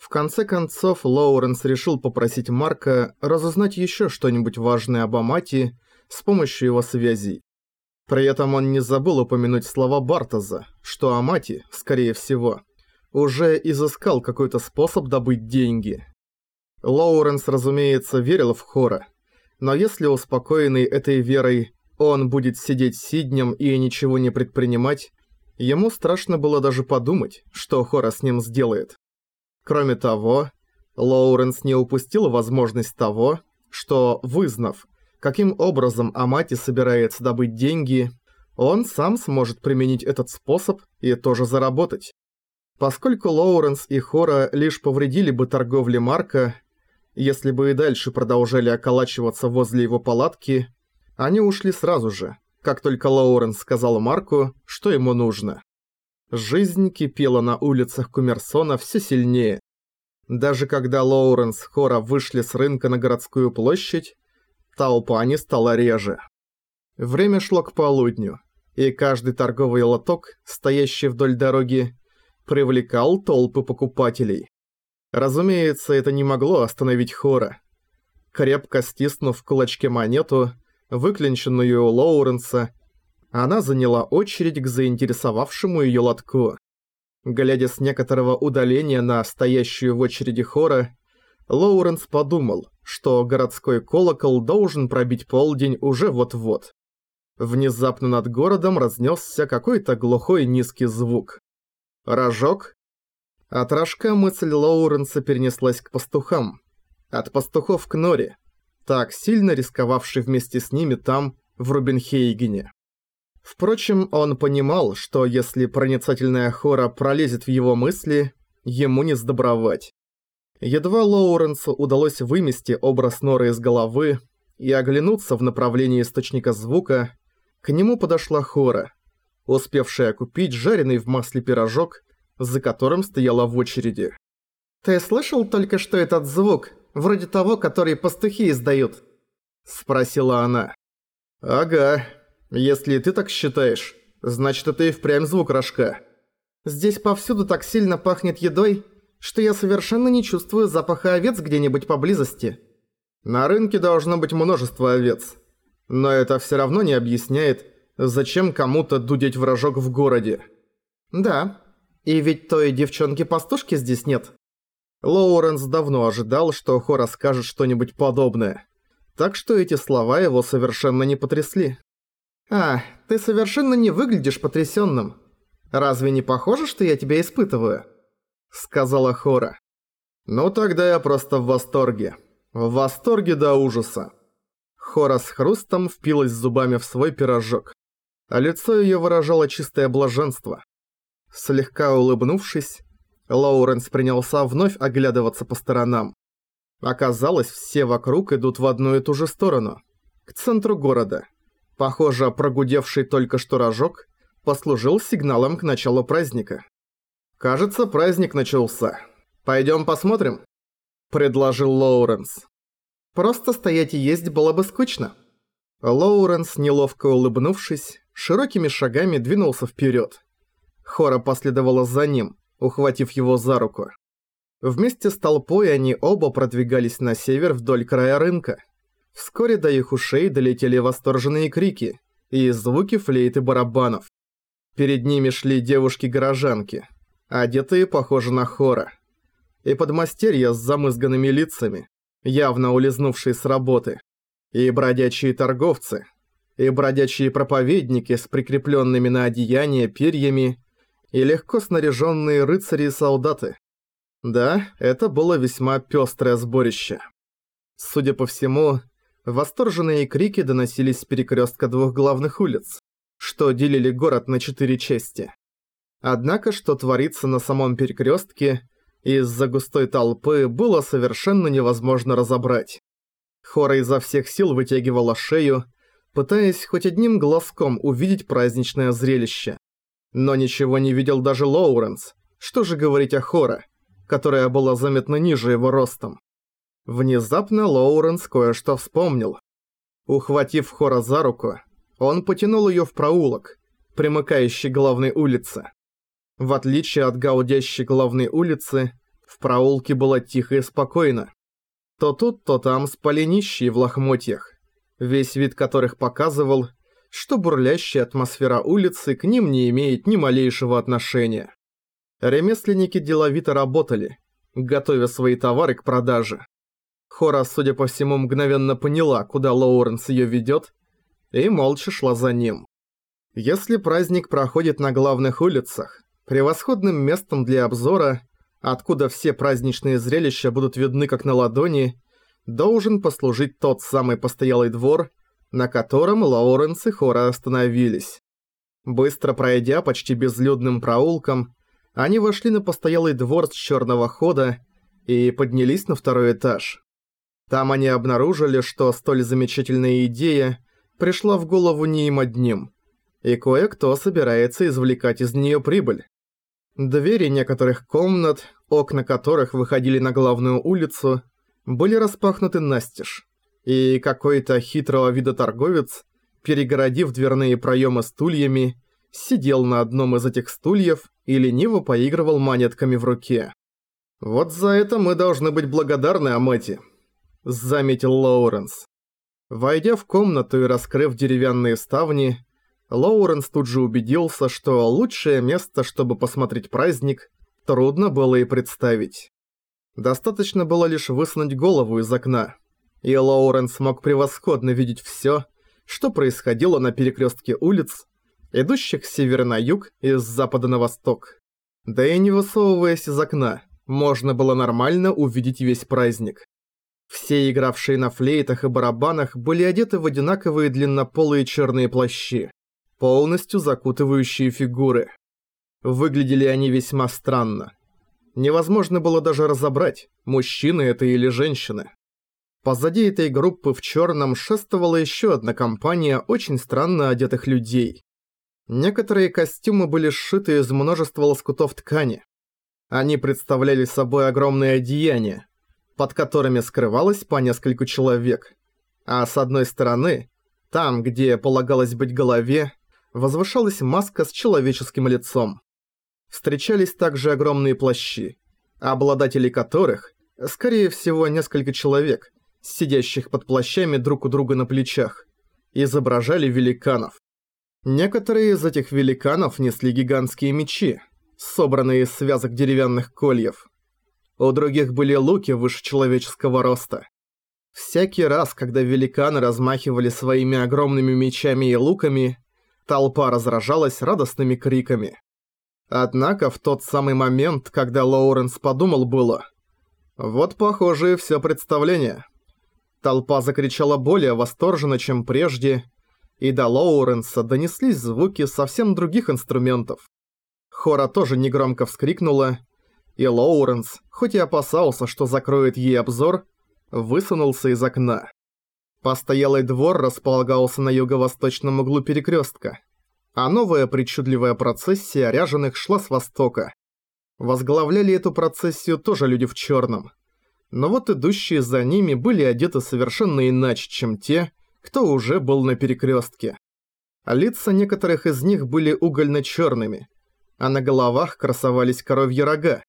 конце концов, Лоуренс решил попросить Марка разузнать еще что-нибудь важное об Амати с помощью его связей. При этом он не забыл упомянуть слова Бартоза, что Амати, скорее всего, уже изыскал какой-то способ добыть деньги. Лоуренс, разумеется, верил в Хора, но если успокоенный этой верой он будет сидеть сиднем и ничего не предпринимать, ему страшно было даже подумать, что Хора с ним сделает. Кроме того, Лоуренс не упустил возможность того, что, вызнав, каким образом Амати собирается добыть деньги, он сам сможет применить этот способ и тоже заработать. Поскольку Лоуренс и Хора лишь повредили бы торговле Марка, если бы и дальше продолжали околачиваться возле его палатки, они ушли сразу же, как только Лоуренс сказал Марку, что ему нужно. Жизнь кипела на улицах Кумерсона все сильнее. Даже когда Лоуренс и Хора вышли с рынка на городскую площадь, толпа не стала реже. Время шло к полудню, и каждый торговый лоток, стоящий вдоль дороги, привлекал толпы покупателей. Разумеется, это не могло остановить Хора. Крепко стиснув в кулачке монету, выклинченную у Лоуренса, она заняла очередь к заинтересовавшему её лотку. Глядя с некоторого удаления на стоящую в очереди Хора, Лоуренс подумал, что городской колокол должен пробить полдень уже вот-вот. Внезапно над городом разнесся какой-то глухой низкий звук. Рожок? От рожка мысль Лоуренса перенеслась к пастухам. От пастухов к Норе, так сильно рисковавший вместе с ними там, в Рубинхейгене. Впрочем, он понимал, что если проницательная Хора пролезет в его мысли, ему не сдобровать. Едва Лоуренсу удалось вымести образ Норы из головы и оглянуться в направлении источника звука, к нему подошла Хора, успевшая купить жареный в масле пирожок, за которым стояла в очереди. «Ты слышал только что этот звук, вроде того, который пастухи издают?» – спросила она. «Ага. Если ты так считаешь, значит это и впрямь звук рожка. Здесь повсюду так сильно пахнет едой, что я совершенно не чувствую запаха овец где-нибудь поблизости. На рынке должно быть множество овец. Но это все равно не объясняет, зачем кому-то дудеть в рожок в городе». «Да, и ведь той девчонки-пастушки здесь нет». Лоуренс давно ожидал, что Хора скажет что-нибудь подобное, так что эти слова его совершенно не потрясли. «А, ты совершенно не выглядишь потрясённым. Разве не похоже, что я тебя испытываю?» – сказала Хора. «Ну тогда я просто в восторге. В восторге до ужаса». Хора с хрустом впилась зубами в свой пирожок, а лицо её выражало чистое блаженство. Слегка улыбнувшись, Лоуренс принялся вновь оглядываться по сторонам. Оказалось, все вокруг идут в одну и ту же сторону, к центру города. Похоже, прогудевший только что рожок послужил сигналом к началу праздника. «Кажется, праздник начался. Пойдём посмотрим?» – предложил Лоуренс. «Просто стоять и есть было бы скучно». Лоуренс, неловко улыбнувшись, широкими шагами двинулся вперёд. Хора последовала за ним, ухватив его за руку. Вместе с толпой они оба продвигались на север вдоль края рынка. Вскоре до их ушей долетели восторженные крики и звуки флейт и барабанов. Перед ними шли девушки-горожанки, одетые похоже на Хора, и подмастерья с замызганными лицами, явно улизнувшие с работы, и бродячие торговцы, и бродячие проповедники с прикрепленными на одеяния перьями, и легко снаряженные рыцари и солдаты. Да, это было весьма пестрое сборище. Судя по всему, восторженные крики доносились с перекрестка двух главных улиц, что делили город на 4 части. Однако, что творится на самом перекрестке, из-за густой толпы было совершенно невозможно разобрать. Хора изо всех сил вытягивала шею, пытаясь хоть одним глазком увидеть праздничное зрелище. Но ничего не видел даже Лоуренс, что же говорить о Хора, которая была заметно ниже его ростом. Внезапно Лоуренс кое-что вспомнил. Ухватив Хора за руку, он потянул её в проулок, примыкающий к главной улице. В отличие от гаудящей главной улицы, В проулке было тихо и спокойно. То тут, то там спали нищие в лохмотьях, весь вид которых показывал, что бурлящая атмосфера улицы к ним не имеет ни малейшего отношения. Ремесленники деловито работали, готовя свои товары к продаже. Хора, судя по всему, мгновенно поняла, куда Лоуренс её ведёт, и молча шла за ним. Если праздник проходит на главных улицах, превосходным местом для обзора, откуда все праздничные зрелища будут видны как на ладони, должен послужить тот самый постоялый двор, на котором Лоуренс и Хора остановились. Быстро пройдя почти безлюдным проулком, они вошли на постоялый двор с черного хода и поднялись на второй этаж. Там они обнаружили, что столь замечательная идея пришла в голову не им одним, и кое-кто собирается извлекать из неё прибыль. Двери некоторых комнат, окна которых выходили на главную улицу, были распахнуты настежь, и какой-то хитрого вида торговец, перегородив дверные проёмы стульями, сидел на одном из этих стульев и лениво поигрывал монетками в руке. «Вот за это мы должны быть благодарны Амати», — заметил Лоуренс. Войдя в комнату и раскрыв деревянные ставни, Лоуренс тут же убедился, что лучшее место, чтобы посмотреть праздник, трудно было и представить. Достаточно было лишь высунуть голову из окна, и Лоуренс мог превосходно видеть всё, что происходило на перекрёстке улиц, идущих с севера на юг и с запада на восток. Да и не высовываясь из окна, можно было нормально увидеть весь праздник. Все игравшие на флейтах и барабанах были одеты в одинаковые длиннополые черные плащи, полностью закутывающие фигуры. Выглядели они весьма странно. Невозможно было даже разобрать, мужчины это или женщины. Позади этой группы в черном шествовала еще одна компания очень странно одетых людей. Некоторые костюмы были сшиты из множества лоскутов ткани. Они представляли собой огромные одеяния, под которыми скрывалось по нескольку человек. А с одной стороны, там, где полагалось быть голове, возвышалась маска с человеческим лицом. Встречались также огромные плащи, обладатели которых, скорее всего, несколько человек, сидящих под плащами друг у друга на плечах, изображали великанов. Некоторые из этих великанов несли гигантские мечи, собранные из связок деревянных кольев. У других были луки выше человеческого роста. Всякий раз, когда великаны размахивали своими огромными мечами и луками, толпа разражалась радостными криками. Однако в тот самый момент, когда Лоуренс подумал было: «Вот, похоже, и всё представление». Толпа закричала более восторженно, чем прежде, и до Лоуренса донеслись звуки совсем других инструментов. Хора тоже негромко вскрикнула, и Лоуренс, хоть и опасался, что закроет ей обзор, высунулся из окна. Постоялый двор располагался на юго-восточном углу перекрестка, а новая причудливая процессия ряженых шла с востока. Возглавляли эту процессию тоже люди в черном, но вот идущие за ними были одеты совершенно иначе, чем те, кто уже был на перекрестке. Лица некоторых из них были угольно-черными, а на головах красовались коровьи рога.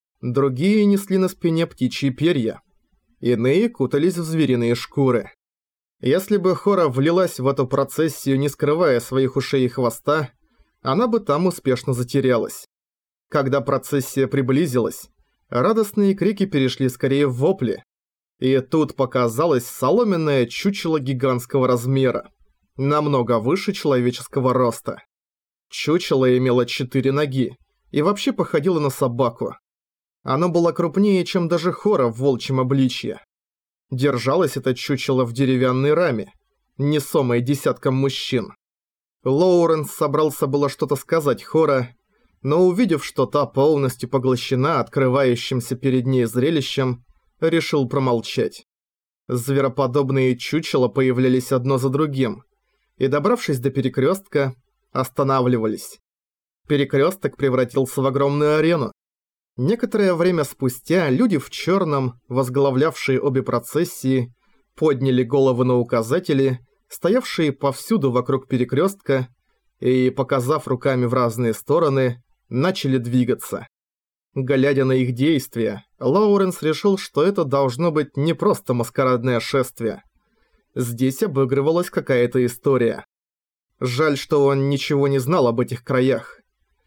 Другие несли на спине птичьи перья. Иные кутались в звериные шкуры. Если бы Хора влилась в эту процессию, не скрывая своих ушей и хвоста, она бы там успешно затерялась. Когда процессия приблизилась, радостные крики перешли скорее в вопли. И тут показалось соломенное чучело гигантского размера, намного выше человеческого роста. Чучело имело 4 ноги и вообще походило на собаку. Оно было крупнее, чем даже Хора в волчьем обличье. Держалось это чучело в деревянной раме, несомой десятком мужчин. Лоуренс собрался было что-то сказать Хора, но увидев, что та полностью поглощена открывающимся перед ней зрелищем, решил промолчать. Звероподобные чучела появлялись одно за другим, и, добравшись до перекрестка, останавливались. Перекресток превратился в огромную арену. Некоторое время спустя люди в черном, возглавлявшие обе процессии, подняли головы на указатели, стоявшие повсюду вокруг перекрестка, и, показав руками в разные стороны, начали двигаться. Глядя на их действия, Лоуренс решил, что это должно быть не просто маскарадное шествие. Здесь обыгрывалась какая-то история. Жаль, что он ничего не знал об этих краях.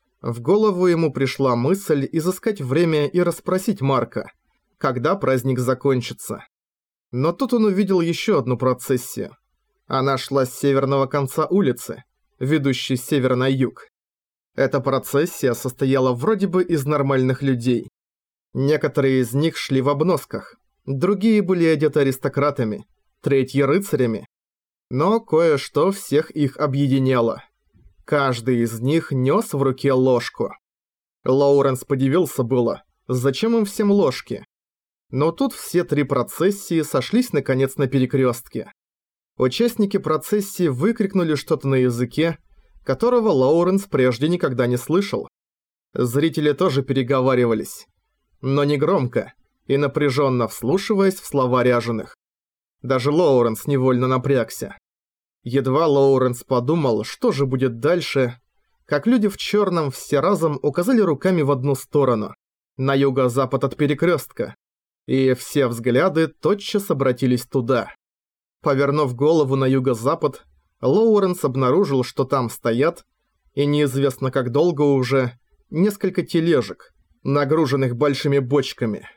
В голову ему пришла мысль изыскать время и расспросить Марка, когда праздник закончится. Но тут он увидел еще одну процессию. Она шла с северного конца улицы, ведущей с севера на юг. Эта процессия состояла вроде бы из нормальных людей. Некоторые из них шли в обносках, другие были одеты аристократами, третьи рыцарями. Но кое-что всех их объединяло. Каждый из них нес в руке ложку. Лоуренс подивился было, зачем им всем ложки. Но тут все три процессии сошлись наконец на перекрестке. Участники процессии выкрикнули что-то на языке, которого Лоуренс прежде никогда не слышал. Зрители тоже переговаривались, но не громко и напряженно вслушиваясь в слова ряженых. Даже Лоуренс невольно напрягся. Едва Лоуренс подумал, что же будет дальше, как люди в черном все разом указали руками в одну сторону, на юго-запад от перекрестка, и все взгляды тотчас обратились туда. Повернув голову на юго-запад, Лоуренс обнаружил, что там стоят, и неизвестно как долго уже, несколько тележек, нагруженных большими бочками.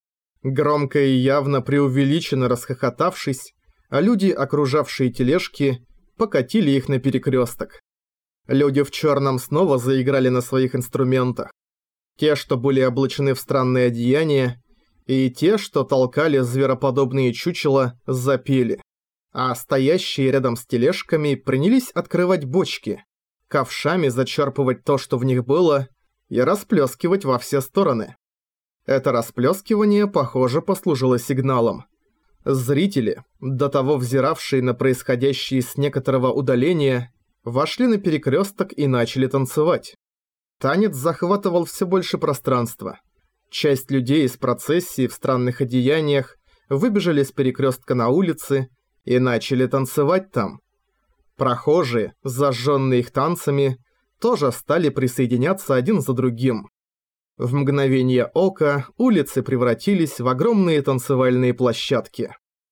Громко и явно преувеличенно расхохотавшись, а люди, окружавшие тележки, покатили их на перекресток. Люди в черном снова заиграли на своих инструментах. Те, что были облачены в странные одеяния, и те, что толкали звероподобные чучела, запели. А стоящие рядом с тележками принялись открывать бочки, ковшами зачерпывать то, что в них было, и расплескивать во все стороны. Это расплескивание, похоже, послужило сигналом. Зрители, до того взиравшие на происходящее с некоторого удаления, вошли на перекресток и начали танцевать. Танец захватывал все больше пространства. Часть людей из процессии в странных одеяниях выбежали с перекрестка на улицы и начали танцевать там. Прохожие, зажженные их танцами, тоже стали присоединяться один за другим. В мгновение ока улицы превратились в огромные танцевальные площадки.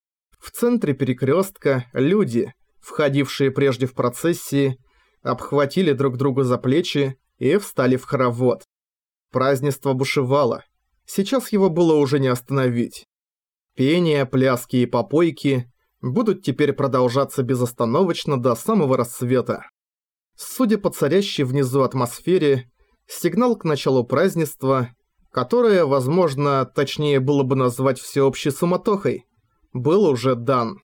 В центре перекрестка люди, входившие прежде в процессии, обхватили друг друга за плечи и встали в хоровод. Празднество бушевало. Сейчас его было уже не остановить. Пение, пляски и попойки будут теперь продолжаться безостановочно до самого рассвета. Судя по царящей внизу атмосфере, сигнал к началу празднества, которое, возможно, точнее было бы назвать всеобщей суматохой, был уже дан.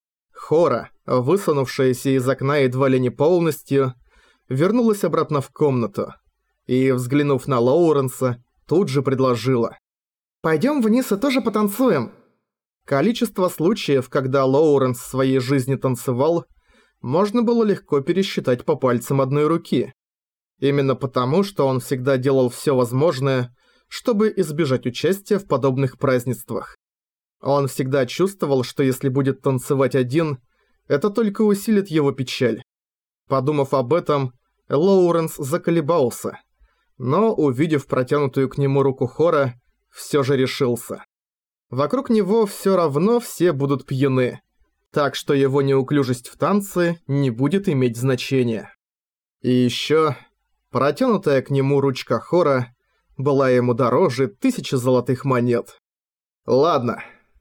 Хора, высунувшаяся из окна едва ли не полностью, вернулась обратно в комнату и, взглянув на Лоуренса, тут же предложила: «Пойдем вниз и тоже потанцуем». Количество случаев, когда Лоуренс в своей жизни танцевал, можно было легко пересчитать по пальцам одной руки. Именно потому, что он всегда делал все возможное, чтобы избежать участия в подобных празднествах. Он всегда чувствовал, что если будет танцевать один, это только усилит его печаль. Подумав об этом, Лоуренс заколебался, но, увидев протянутую к нему руку Хора, все же решился. Вокруг него все равно все будут пьяны, так что его неуклюжесть в танце не будет иметь значения. И еще протянутая к нему ручка Хора была ему дороже 1000 золотых монет. «Ладно»,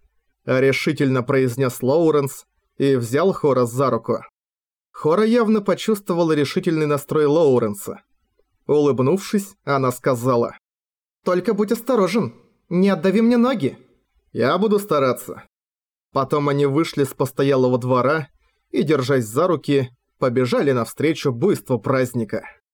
— решительно произнес Лоуренс и взял Хора за руку. Хора явно почувствовала решительный настрой Лоуренса. Улыбнувшись, она сказала: «Только будь осторожен, не отдави мне ноги». «Я буду стараться». Потом они вышли с постоялого двора и, держась за руки, побежали навстречу буйству праздника.